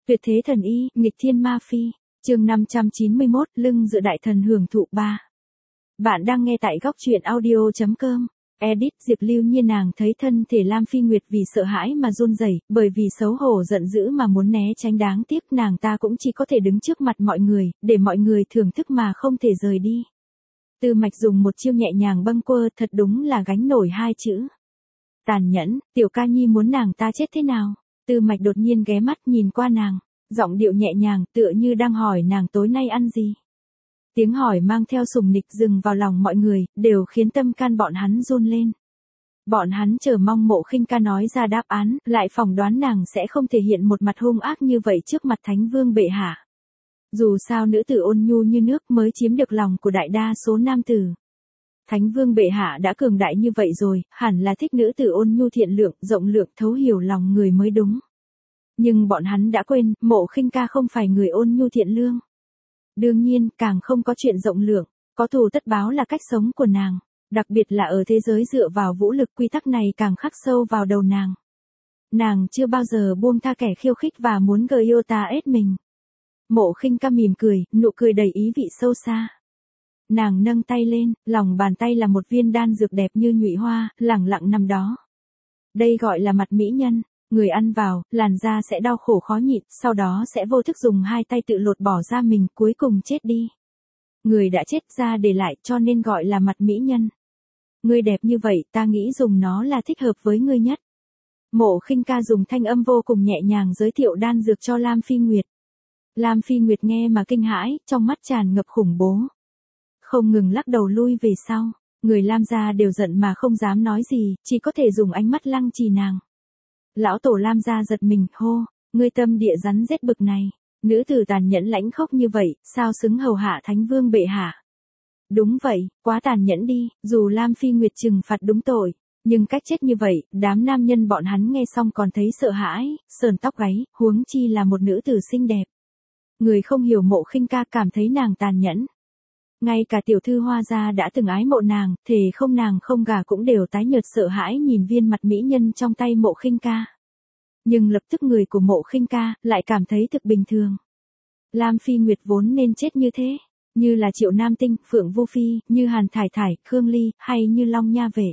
Tuyệt thế thần y, nghịch thiên ma phi. Chương 591, lưng dựa đại thần hưởng thụ 3. Bạn đang nghe tại góc truyện audio.com. Edit Diệp Lưu Nhiên nàng thấy thân thể Lam Phi Nguyệt vì sợ hãi mà run rẩy, bởi vì xấu hổ giận dữ mà muốn né tránh, đáng tiếc nàng ta cũng chỉ có thể đứng trước mặt mọi người, để mọi người thưởng thức mà không thể rời đi. Tư Mạch dùng một chiêu nhẹ nhàng bâng quơ, thật đúng là gánh nổi hai chữ. Tàn nhẫn. Tiểu Ca Nhi muốn nàng ta chết thế nào? Tư Mạch đột nhiên ghé mắt nhìn qua nàng, giọng điệu nhẹ nhàng tựa như đang hỏi nàng tối nay ăn gì. Tiếng hỏi mang theo sùng nịch dừng vào lòng mọi người, đều khiến tâm can bọn hắn run lên. Bọn hắn chờ mong Mộ Khinh Ca nói ra đáp án, lại phỏng đoán nàng sẽ không thể hiện một mặt hung ác như vậy trước mặt Thánh Vương bệ hạ. Dù sao nữ tử ôn nhu như nước mới chiếm được lòng của đại đa số nam tử. Thánh Vương bệ hạ đã cường đại như vậy rồi, hẳn là thích nữ tử ôn nhu thiện lượng, rộng lượng, thấu hiểu lòng người mới đúng. Nhưng bọn hắn đã quên, Mộ Khinh Ca không phải người ôn nhu thiện lương. Đương nhiên, càng không có chuyện rộng lượng, có thù tất báo là cách sống của nàng. Đặc biệt là ở thế giới dựa vào vũ lực, quy tắc này càng khắc sâu vào đầu nàng. Nàng chưa bao giờ buông tha kẻ khiêu khích và muốn gợi yêu ta ết mình. Mộ Khinh Ca mỉm cười, nụ cười đầy ý vị sâu xa. Nàng nâng tay lên, lòng bàn tay là một viên đan dược đẹp như nhụy hoa, lẳng lặng nằm đó. Đây gọi là mặt mỹ nhân. Người ăn vào, làn da sẽ đau khổ khó nhịn, sau đó sẽ vô thức dùng hai tay tự lột bỏ da mình, cuối cùng chết đi. Người đã chết ra để lại, cho nên gọi là mặt mỹ nhân. Ngươi đẹp như vậy, ta nghĩ dùng nó là thích hợp với ngươi nhất. Mộ Khinh Ca dùng thanh âm vô cùng nhẹ nhàng giới thiệu đan dược cho Lam Phi Nguyệt. Lam Phi Nguyệt nghe mà kinh hãi, trong mắt tràn ngập khủng bố. Không ngừng lắc đầu lui về sau, người Lam gia đều giận mà không dám nói gì, chỉ có thể dùng ánh mắt lăng trì nàng. Lão tổ Lam gia giật mình, hô, ngươi tâm địa rắn rết bực này, nữ tử tàn nhẫn lãnh khốc như vậy, sao xứng hầu hạ Thánh Vương bệ hạ? Đúng vậy, quá tàn nhẫn đi, dù Lam Phi Nguyệt trừng phạt đúng tội, nhưng cách chết như vậy, đám nam nhân bọn hắn nghe xong còn thấy sợ hãi, sờn tóc gáy, huống chi là một nữ tử xinh đẹp. Người không hiểu Mộ Khinh Ca cảm thấy nàng tàn nhẫn. Ngay cả tiểu thư Hoa gia đã từng ái mộ nàng, thề không nàng không gả cũng đều tái nhợt sợ hãi nhìn viên mặt mỹ nhân trong tay Mộ Khinh Ca. Nhưng lập tức người của Mộ Khinh Ca lại cảm thấy thực bình thường. Lam Phi Nguyệt vốn nên chết như thế, như là Triệu Nam Tinh, Phượng Vô Phi, như Hàn Thải Thải, Khương Ly, hay như Long Nha Vệ.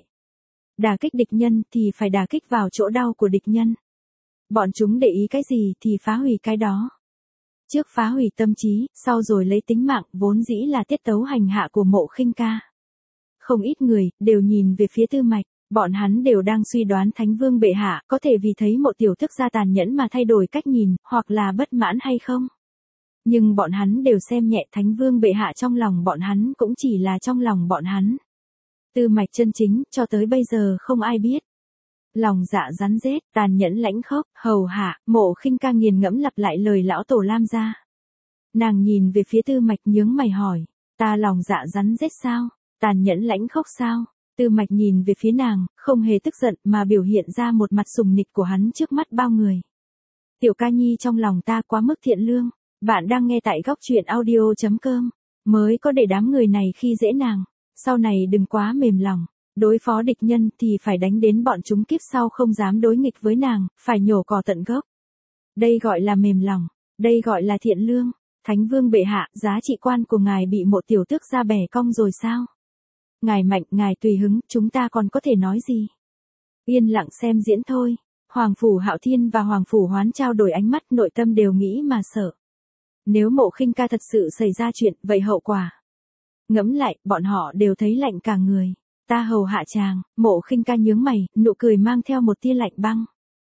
Đả kích địch nhân thì phải đả kích vào chỗ đau của địch nhân. Bọn chúng để ý cái gì thì phá hủy cái đó. Trước phá hủy tâm trí, sau rồi lấy tính mạng, vốn dĩ là tiết tấu hành hạ của Mộ Khinh Ca. Không ít người đều nhìn về phía Tư Mạch, bọn hắn đều đang suy đoán Thánh Vương bệ hạ có thể vì thấy Mộ tiểu thức gia tàn nhẫn mà thay đổi cách nhìn, hoặc là bất mãn hay không. Nhưng bọn hắn đều xem nhẹ Thánh Vương bệ hạ, trong lòng bọn hắn cũng chỉ là trong lòng bọn hắn. Tư Mạch chân chính, cho tới bây giờ không ai biết. Lòng dạ rắn rết, tàn nhẫn lãnh khốc, hầu hạ. Mộ Khinh Ca nghiền ngẫm lặp lại lời lão tổ Lam gia. Nàng nhìn về phía Tư Mạch nhướng mày hỏi, ta lòng dạ rắn rết sao? Tàn nhẫn lãnh khốc sao? Tư Mạch nhìn về phía nàng, không hề tức giận mà biểu hiện ra một mặt sùng nịch của hắn trước mắt bao người. Tiểu Ca Nhi trong lòng ta quá mức thiện lương. Bạn đang nghe tại góc truyện audio.com. Mới có để đám người này khi dễ nàng. Sau này đừng quá mềm lòng. Đối phó địch nhân thì phải đánh đến bọn chúng kiếp sau không dám đối nghịch với nàng, phải nhổ cỏ tận gốc. Đây gọi là mềm lòng, đây gọi là thiện lương. Thánh Vương bệ hạ, giá trị quan của ngài bị Mộ tiểu tước gia bẻ cong rồi sao? Ngài mạnh, ngài tùy hứng, chúng ta còn có thể nói gì? Yên lặng xem diễn thôi. Hoàng phủ Hạo Thiên và Hoàng phủ Hoán trao đổi ánh mắt, nội tâm đều nghĩ mà sợ. Nếu Mộ Khinh Ca thật sự xảy ra chuyện, vậy hậu quả? Ngẫm lại, bọn họ đều thấy lạnh cả người. Ta hầu hạ chàng. Mộ Khinh Ca nhướng mày, nụ cười mang theo một tia lạnh băng.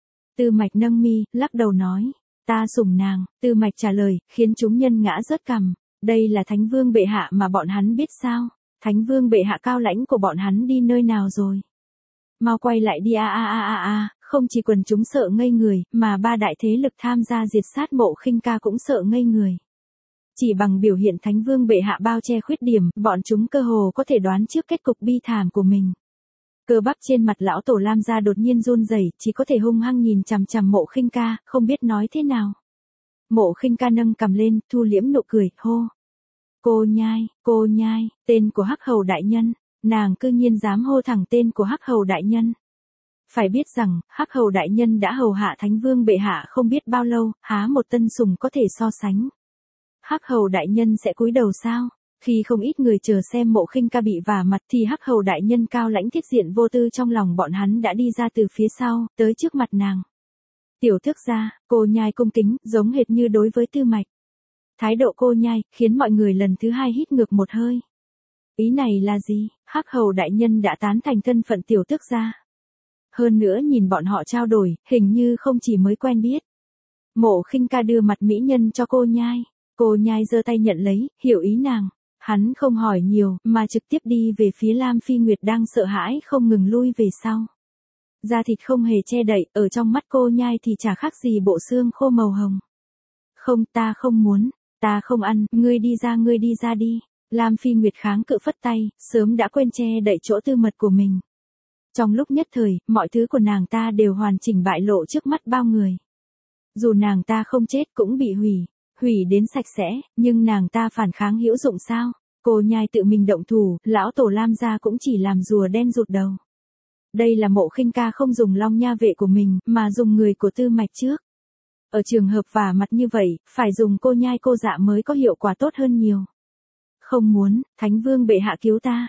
Tư Mạch nâng mi, lắc đầu nói, ta sủng nàng. Tư Mạch trả lời, khiến chúng nhân ngã rớt cằm. Đây là Thánh Vương bệ hạ mà bọn hắn biết sao? Thánh Vương bệ hạ cao lãnh của bọn hắn đi nơi nào rồi? Mau quay lại đi không chỉ quần chúng sợ ngây người, mà ba đại thế lực tham gia diệt sát Mộ Khinh Ca cũng sợ ngây người. Chỉ bằng biểu hiện Thánh Vương bệ hạ bao che khuyết điểm, bọn chúng cơ hồ có thể đoán trước kết cục bi thảm của mình. Cơ bắp trên mặt lão tổ Lam gia đột nhiên run rẩy, chỉ có thể hung hăng nhìn chằm chằm Mộ Khinh Ca, không biết nói thế nào. Mộ Khinh Ca nâng cằm lên, thu liễm nụ cười, hô. Cô nhai, tên của Hắc Hầu đại nhân, nàng cư nhiên dám hô thẳng tên của Hắc Hầu đại nhân. Phải biết rằng, Hắc Hầu đại nhân đã hầu hạ Thánh Vương bệ hạ không biết bao lâu, há một tân sùng có thể so sánh. Hắc Hầu đại nhân sẽ cúi đầu sao? Khi không ít người chờ xem Mộ Khinh Ca bị vả mặt thì Hắc Hầu đại nhân cao lãnh thiết diện vô tư trong lòng bọn hắn đã đi ra từ phía sau, tới trước mặt nàng. Tiểu thước gia, cô nhai cung kính, giống hệt như đối với Tư Mạch. Thái độ cô nhai, khiến mọi người lần thứ hai hít ngược một hơi. Ý này là gì? Hắc Hầu đại nhân đã tán thành thân phận tiểu tước gia. Hơn nữa nhìn bọn họ trao đổi, hình như không chỉ mới quen biết. Mộ Khinh Ca đưa mặt mỹ nhân cho cô nhai. Cô nhai giơ tay nhận lấy, hiểu ý nàng. Hắn không hỏi nhiều, mà trực tiếp đi về phía Lam Phi Nguyệt đang sợ hãi không ngừng lui về sau. Da thịt không hề che đậy, ở trong mắt cô nhai thì chả khác gì bộ xương khô màu hồng. Không, ta không muốn, ta không ăn, ngươi đi ra đi. Lam Phi Nguyệt kháng cự phất tay, sớm đã quên che đậy chỗ tư mật của mình. Trong lúc nhất thời, mọi thứ của nàng ta đều hoàn chỉnh bại lộ trước mắt bao người. Dù nàng ta không chết cũng bị hủy đến sạch sẽ, nhưng nàng ta phản kháng hữu dụng sao? Cô nhai tự mình động thủ, lão tổ Lam gia cũng chỉ làm rùa đen rụt đầu. Đây là Mộ Khinh Ca không dùng long nha vệ của mình, mà dùng người của Tư Mạch trước. Ở trường hợp vả mặt như vậy, phải dùng cô nhai cô dạ mới có hiệu quả tốt hơn nhiều. Không muốn, Thánh Vương bệ hạ cứu ta.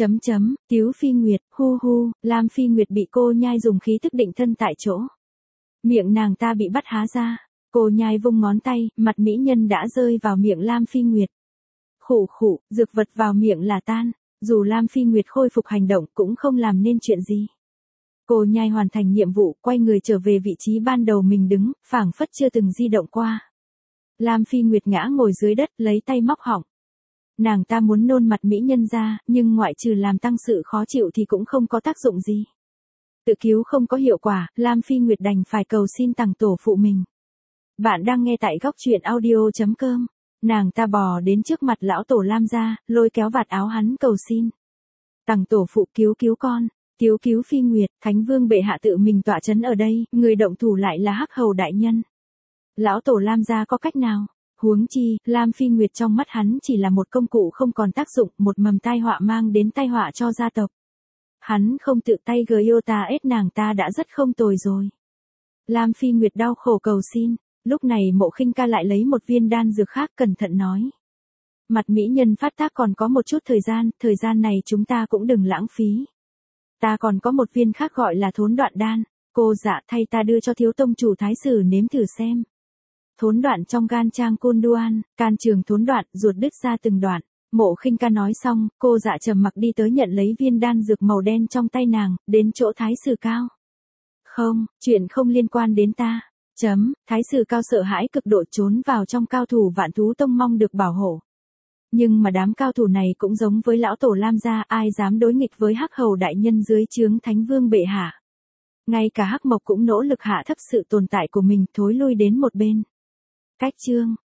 Tiếu Phi Nguyệt, Lam Phi Nguyệt bị cô nhai dùng khí thức định thân tại chỗ. Miệng nàng ta bị bắt há ra. Cô nhai vung ngón tay, mặt mỹ nhân đã rơi vào miệng Lam Phi Nguyệt. Khụ, dược vật vào miệng là tan. Dù Lam Phi Nguyệt khôi phục hành động cũng không làm nên chuyện gì. Cô nhai hoàn thành nhiệm vụ, quay người trở về vị trí ban đầu mình đứng, phảng phất chưa từng di động qua. Lam Phi Nguyệt ngã ngồi dưới đất, lấy tay móc họng. Nàng ta muốn nôn mặt mỹ nhân ra, nhưng ngoại trừ làm tăng sự khó chịu thì cũng không có tác dụng gì. Tự cứu không có hiệu quả, Lam Phi Nguyệt đành phải cầu xin tằng tổ phụ mình. Bạn đang nghe tại góc truyện audio.com. Nàng ta bò đến trước mặt lão tổ Lam gia, lôi kéo vạt áo hắn cầu xin. Tằng tổ phụ cứu con, cứu Phi Nguyệt, Thánh Vương bệ hạ tự mình tọa trấn ở đây, người động thủ lại là Hắc Hầu đại nhân. Lão tổ Lam gia có cách nào? Huống chi, Lam Phi Nguyệt trong mắt hắn chỉ là một công cụ không còn tác dụng, một mầm tai họa mang đến tai họa cho gia tộc. Hắn không tự tay Gyota ết nàng ta đã rất không tồi rồi. Lam Phi Nguyệt đau khổ cầu xin, lúc này Mộ Khinh Ca lại lấy một viên đan dược khác cẩn thận nói. Mặt mỹ nhân phát tác còn có một chút thời gian này chúng ta cũng đừng lãng phí. Ta còn có một viên khác gọi là thốn đoạn đan, cô dạ thay ta đưa cho thiếu tông chủ thái sử nếm thử xem. Thốn đoạn trong gan trang côn đoan, can trường thốn đoạn, ruột đứt ra từng đoạn. Mộ Khinh Ca nói xong, cô dạ trầm mặc đi tới nhận lấy viên đan dược màu đen trong tay nàng, đến chỗ thái sử cao. Không, chuyện không liên quan đến ta. Thái sử cao sợ hãi cực độ trốn vào trong cao thủ Vạn Thú Tông mong được bảo hộ. Nhưng mà đám cao thủ này cũng giống với lão tổ Lam gia, ai dám đối nghịch với Hắc Hầu đại nhân dưới trướng Thánh Vương bệ hạ. Ngay cả Hắc Mộc cũng nỗ lực hạ thấp sự tồn tại của mình, thối lui đến một bên. Cách chương